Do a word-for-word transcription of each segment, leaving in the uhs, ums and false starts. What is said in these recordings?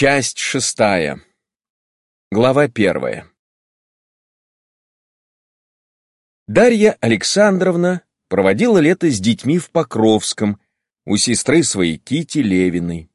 Часть шестая. Глава первая. Дарья Александровна проводила лето с детьми в Покровском у сестры своей Кити Левиной.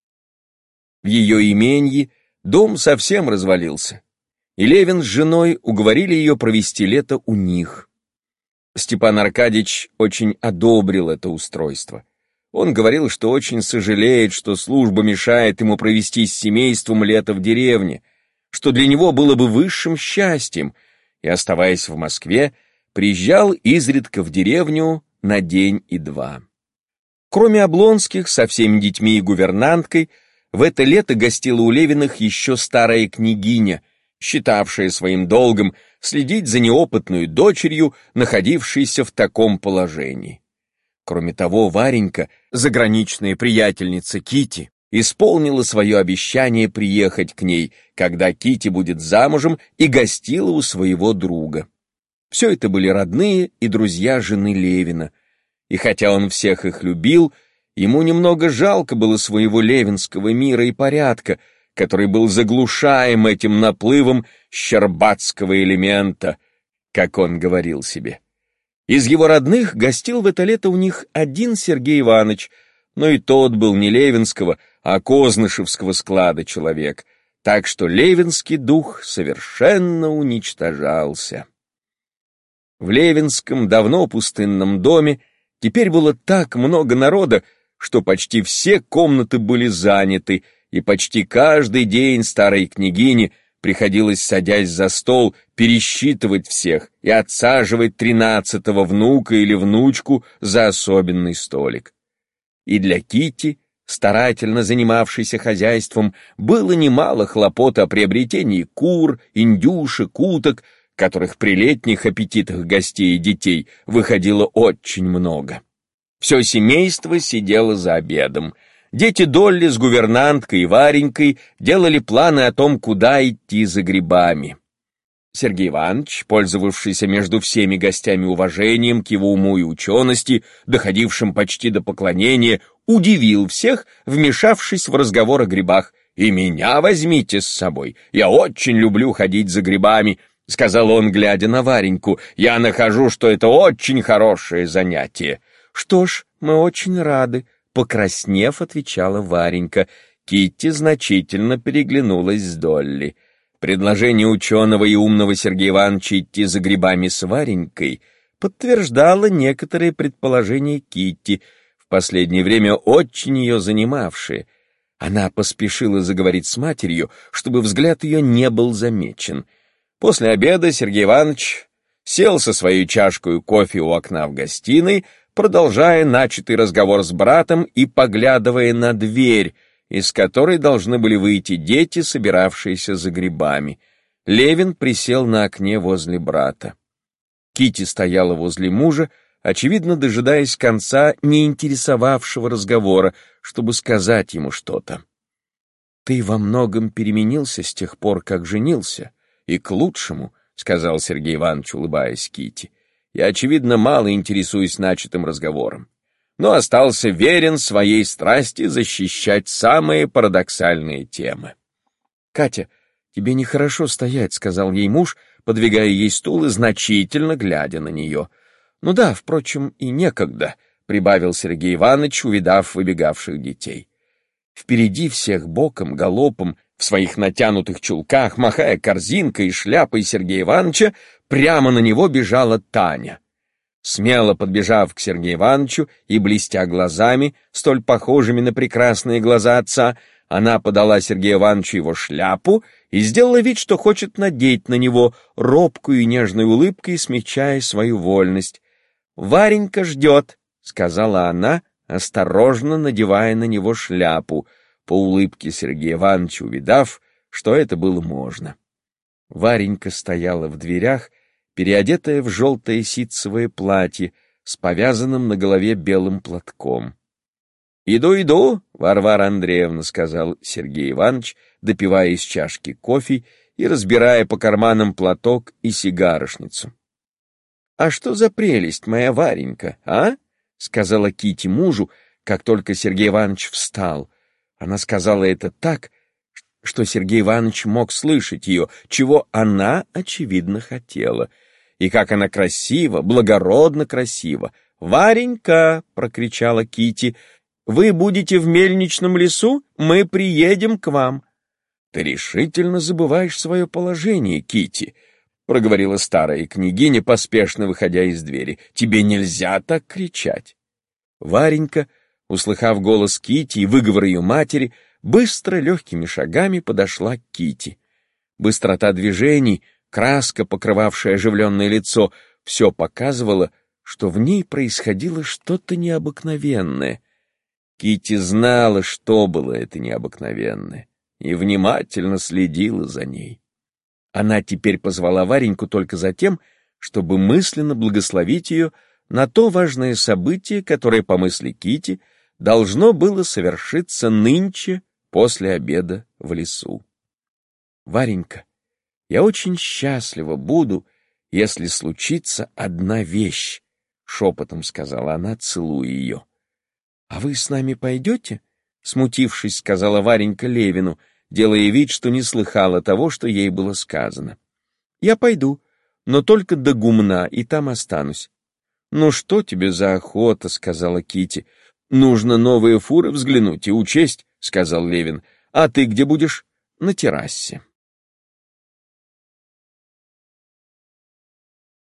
В ее именье дом совсем развалился, и Левин с женой уговорили ее провести лето у них. Степан Аркадьич очень одобрил это устройство. Он говорил, что очень сожалеет, что служба мешает ему провести с семейством лето в деревне, что для него было бы высшим счастьем, и, оставаясь в Москве, приезжал изредка в деревню на день и два. Кроме Облонских, со всеми детьми и гувернанткой, в это лето гостила у Левиных еще старая княгиня, считавшая своим долгом следить за неопытной дочерью, находившейся в таком положении. Кроме того, Варенька, заграничная приятельница Кити, исполнила свое обещание приехать к ней, когда Кити будет замужем, и гостила у своего друга. Все это были родные и друзья жены Левина, и хотя он всех их любил, ему немного жалко было своего левинского мира и порядка, который был заглушаем этим наплывом щербатского элемента, как он говорил себе. Из его родных гостил в это лето у них один Сергей Иванович, но и тот был не левинского, а кознышевского склада человек, так что левинский дух совершенно уничтожался. В левинском давно пустынном доме теперь было так много народа, что почти все комнаты были заняты, и почти каждый день старой княгине приходилось, садясь за стол, пересчитывать всех и отсаживать тринадцатого внука или внучку за особенный столик. И для Кити, старательно занимавшейся хозяйством, было немало хлопот о приобретении кур, индюшек, уток, которых при летних аппетитах гостей и детей выходило очень много. Все семейство сидело за обедом. Дети Долли с гувернанткой и Варенькой делали планы о том, куда идти за грибами. Сергей Иванович, пользовавшийся между всеми гостями уважением к его уму и учености, доходившим почти до поклонения, удивил всех, вмешавшись в разговор о грибах. «И меня возьмите с собой, я очень люблю ходить за грибами», — сказал он, глядя на Вареньку. «Я нахожу, что это очень хорошее занятие». «Что ж, мы очень рады», — покраснев, отвечала Варенька. Китти значительно переглянулась с Долли. Предложение ученого и умного Сергея Ивановича идти за грибами с Варенькой подтверждало некоторые предположения Китти, в последнее время очень ее занимавшие. Она поспешила заговорить с матерью, чтобы взгляд ее не был замечен. После обеда Сергей Иванович сел со своей чашкой кофе у окна в гостиной, продолжая начатый разговор с братом и поглядывая на дверь, из которой должны были выйти дети, собиравшиеся за грибами. Левин присел на окне возле брата. Кити стояла возле мужа, очевидно, дожидаясь конца неинтересовавшего разговора, чтобы сказать ему что-то. «Ты во многом переменился с тех пор, как женился, и к лучшему», — сказал Сергей Иванович, улыбаясь Кити. «Я, очевидно, мало интересуюсь начатым разговором, но остался верен своей страсти защищать самые парадоксальные темы». «Катя, тебе нехорошо стоять», — сказал ей муж, подвигая ей стул и значительно глядя на нее. «Ну да, впрочем, и некогда», — прибавил Сергей Иванович, увидав выбегавших детей. Впереди всех боком, галопом, в своих натянутых чулках, махая корзинкой и шляпой Сергея Ивановича, прямо на него бежала Таня. Смело подбежав к Сергею Ивановичу и блестя глазами, столь похожими на прекрасные глаза отца, она подала Сергею Ивановичу его шляпу и сделала вид, что хочет надеть на него, робкую и нежной улыбкой смягчая свою вольность. «Варенька ждет», — сказала она, осторожно надевая на него шляпу, по улыбке Сергея Ивановича увидав, что это было можно. Варенька стояла в дверях, переодетая в желтое ситцевое платье с повязанным на голове белым платком. «Иду, иду, Варвара Андреевна», — сказал Сергей Иванович, допивая из чашки кофе и разбирая по карманам платок и сигарошницу. «А что за прелесть, моя Варенька, а?» — сказала Кити мужу, как только Сергей Иванович встал. Она сказала это так, что Сергей Иванович мог слышать ее, чего она, очевидно, хотела. И как она красиво, благородно красиво. «Варенька!» — прокричала Кити. «Вы будете в мельничном лесу? Мы приедем к вам». «Ты решительно забываешь свое положение, Кити», — проговорила старая княгиня, поспешно выходя из двери. «Тебе нельзя так кричать». Варенька, услыхав голос Кити и выговор ее матери, быстро легкими шагами подошла к Кити. Быстрота движений, краска, покрывавшая оживленное лицо, все показывало, что в ней происходило что-то необыкновенное. Кити знала, что было это необыкновенное, и внимательно следила за ней. Она теперь позвала Вареньку только за тем, чтобы мысленно благословить ее на то важное событие, которое, по мысли Кити, должно было совершиться нынче после обеда в лесу. «Варенька, я очень счастлива буду, если случится одна вещь», — шепотом сказала она, целуя ее. «А вы с нами пойдете?» — смутившись, сказала Варенька Левину, делая вид, что не слыхала того, что ей было сказано. «Я пойду, но только до гумна, и там останусь». «Ну что тебе за охота?» — сказала Кити. «Нужно новые фуры взглянуть и учесть», — сказал Левин. «А ты где будешь?» «На террасе».